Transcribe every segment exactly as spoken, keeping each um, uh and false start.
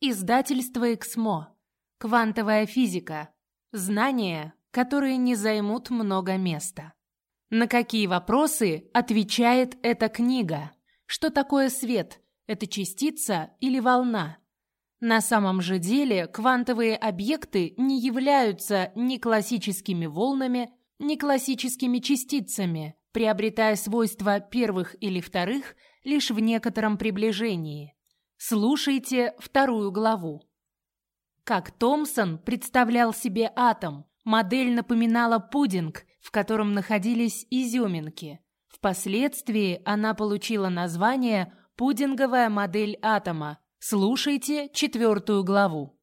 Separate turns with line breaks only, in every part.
Издательство «Эксмо». Квантовая физика. Знания, которые не займут много места. На какие вопросы отвечает эта книга? Что такое свет? Это частица или волна? На самом же деле квантовые объекты не являются ни классическими волнами, ни классическими частицами, приобретая свойства первых или вторых лишь в некотором приближении. Слушайте вторую главу. Как Томсон представлял себе атом, модель напоминала пудинг, в котором находились изюминки. Впоследствии она получила название «пудинговая модель атома». Слушайте четвертую главу.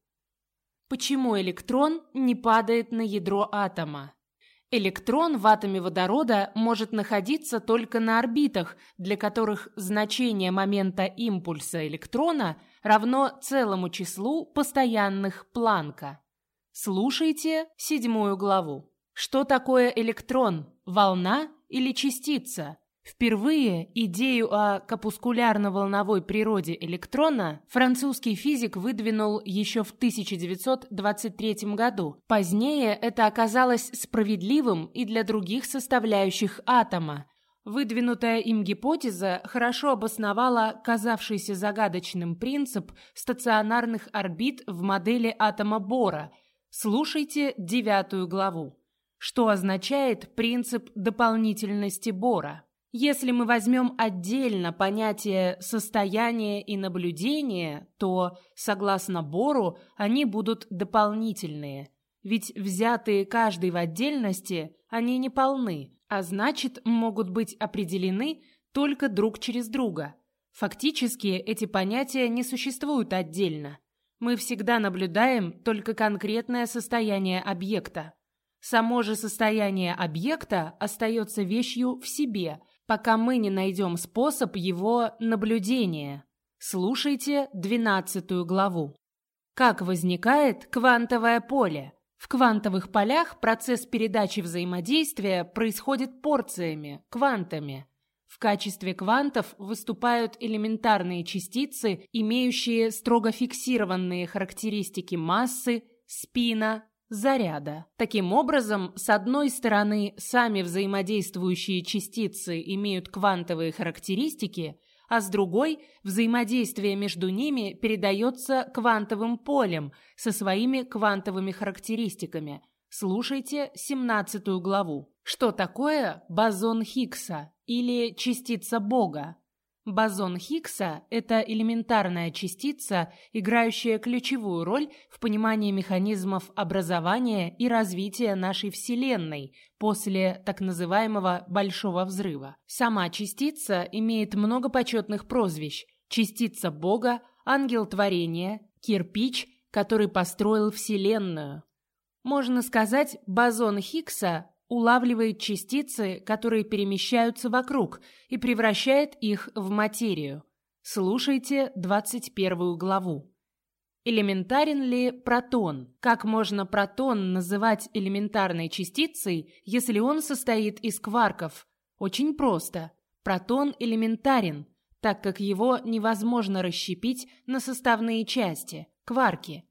Почему электрон не падает на ядро атома? Электрон в атоме водорода может находиться только на орбитах, для которых значение момента импульса электрона равно целому числу постоянных Планка. Слушайте седьмую главу. Что такое электрон? Волна или частица? Впервые идею о корпускулярно-волновой природе электрона французский физик выдвинул еще в тысяча девятьсот двадцать третьем году. Позднее это оказалось справедливым и для других составляющих атома. Выдвинутая им гипотеза хорошо обосновала казавшийся загадочным принцип стационарных орбит в модели атома Бора. Слушайте девятую главу. Что означает принцип дополнительности Бора? Если мы возьмем отдельно понятие состояния и наблюдения, то, согласно Бору, они будут дополнительные. Ведь взятые каждый в отдельности, они не полны, а значит, могут быть определены только друг через друга. Фактически эти понятия не существуют отдельно. Мы всегда наблюдаем только конкретное состояние объекта. Само же состояние объекта остается вещью в себе, пока мы не найдем способ его наблюдения. Слушайте двенадцатую главу. Как возникает квантовое поле? В квантовых полях процесс передачи взаимодействия происходит порциями, квантами. В качестве квантов выступают элементарные частицы, имеющие строго фиксированные характеристики массы, спина, заряда. Таким образом, с одной стороны, сами взаимодействующие частицы имеют квантовые характеристики, а с другой, взаимодействие между ними передается квантовым полем со своими квантовыми характеристиками. Слушайте семнадцатую главу. Что такое бозон Хиггса или частица Бога? Бозон Хиггса – это элементарная частица, играющая ключевую роль в понимании механизмов образования и развития нашей Вселенной после так называемого Большого взрыва. Сама частица имеет много почетных прозвищ: частица Бога, ангел творения, кирпич, который построил Вселенную. Можно сказать, бозон Хиггса улавливает частицы, которые перемещаются вокруг, и превращает их в материю. Слушайте двадцать первую главу. Элементарен ли протон? Как можно протон называть элементарной частицей, если он состоит из кварков? Очень просто. Протон элементарен, так как его невозможно расщепить на составные части – кварки.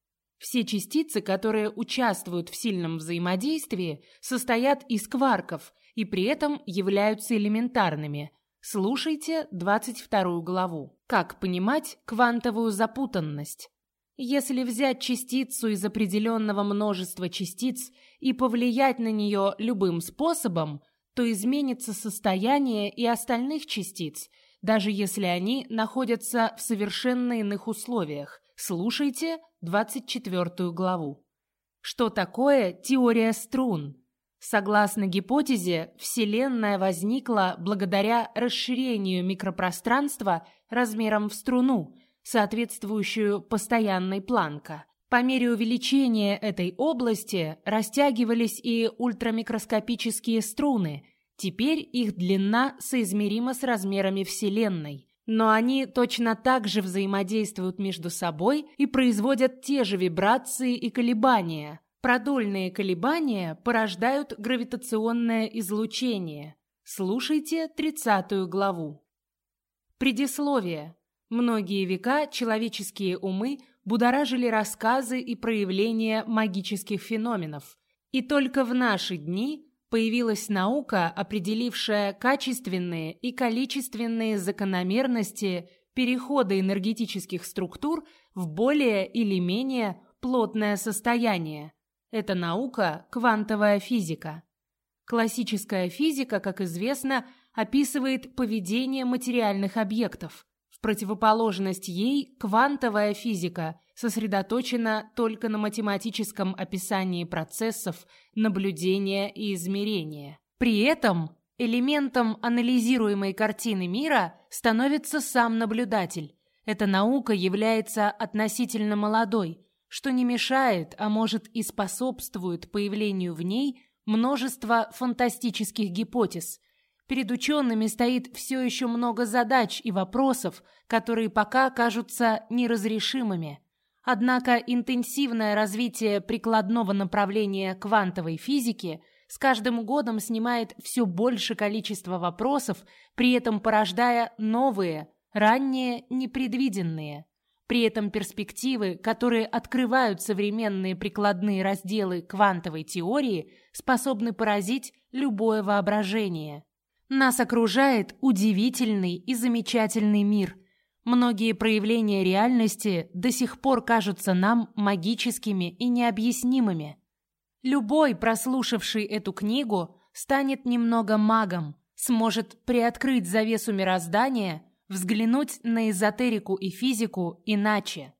Все частицы, которые участвуют в сильном взаимодействии, состоят из кварков и при этом являются элементарными. Слушайте двадцать вторую главу. Как понимать квантовую запутанность? Если взять частицу из определенного множества частиц и повлиять на нее любым способом, то изменится состояние и остальных частиц, даже если они находятся в совершенно иных условиях. Слушайте двадцать четвертую главу. Что такое теория струн? Согласно гипотезе, Вселенная возникла благодаря расширению микропространства размером в струну, соответствующую постоянной Планка. По мере увеличения этой области растягивались и ультрамикроскопические струны. Теперь их длина соизмерима с размерами Вселенной. Но они точно так же взаимодействуют между собой и производят те же вибрации и колебания. Продольные колебания порождают гравитационное излучение. Слушайте тридцатую главу. Предисловие. Многие века человеческие умы будоражили рассказы и проявления магических феноменов. И только в наши дни появилась наука, определившая качественные и количественные закономерности перехода энергетических структур в более или менее плотное состояние. Это наука квантовая физика. Классическая физика, как известно, описывает поведение материальных объектов. В противоположность ей квантовая физика сосредоточена только на математическом описании процессов наблюдения и измерения. При этом элементом анализируемой картины мира становится сам наблюдатель. Эта наука является относительно молодой, что не мешает, а может и способствует появлению в ней множества фантастических гипотез. Перед учеными стоит все еще много задач и вопросов, которые пока кажутся неразрешимыми. Однако интенсивное развитие прикладного направления квантовой физики с каждым годом снимает все больше количество вопросов, при этом порождая новые, ранее непредвиденные. При этом перспективы, которые открывают современные прикладные разделы квантовой теории, способны поразить любое воображение. Нас окружает удивительный и замечательный мир. Многие проявления реальности до сих пор кажутся нам магическими и необъяснимыми. Любой, прослушавший эту книгу, станет немного магом, сможет приоткрыть завесу мироздания, взглянуть на эзотерику и физику иначе.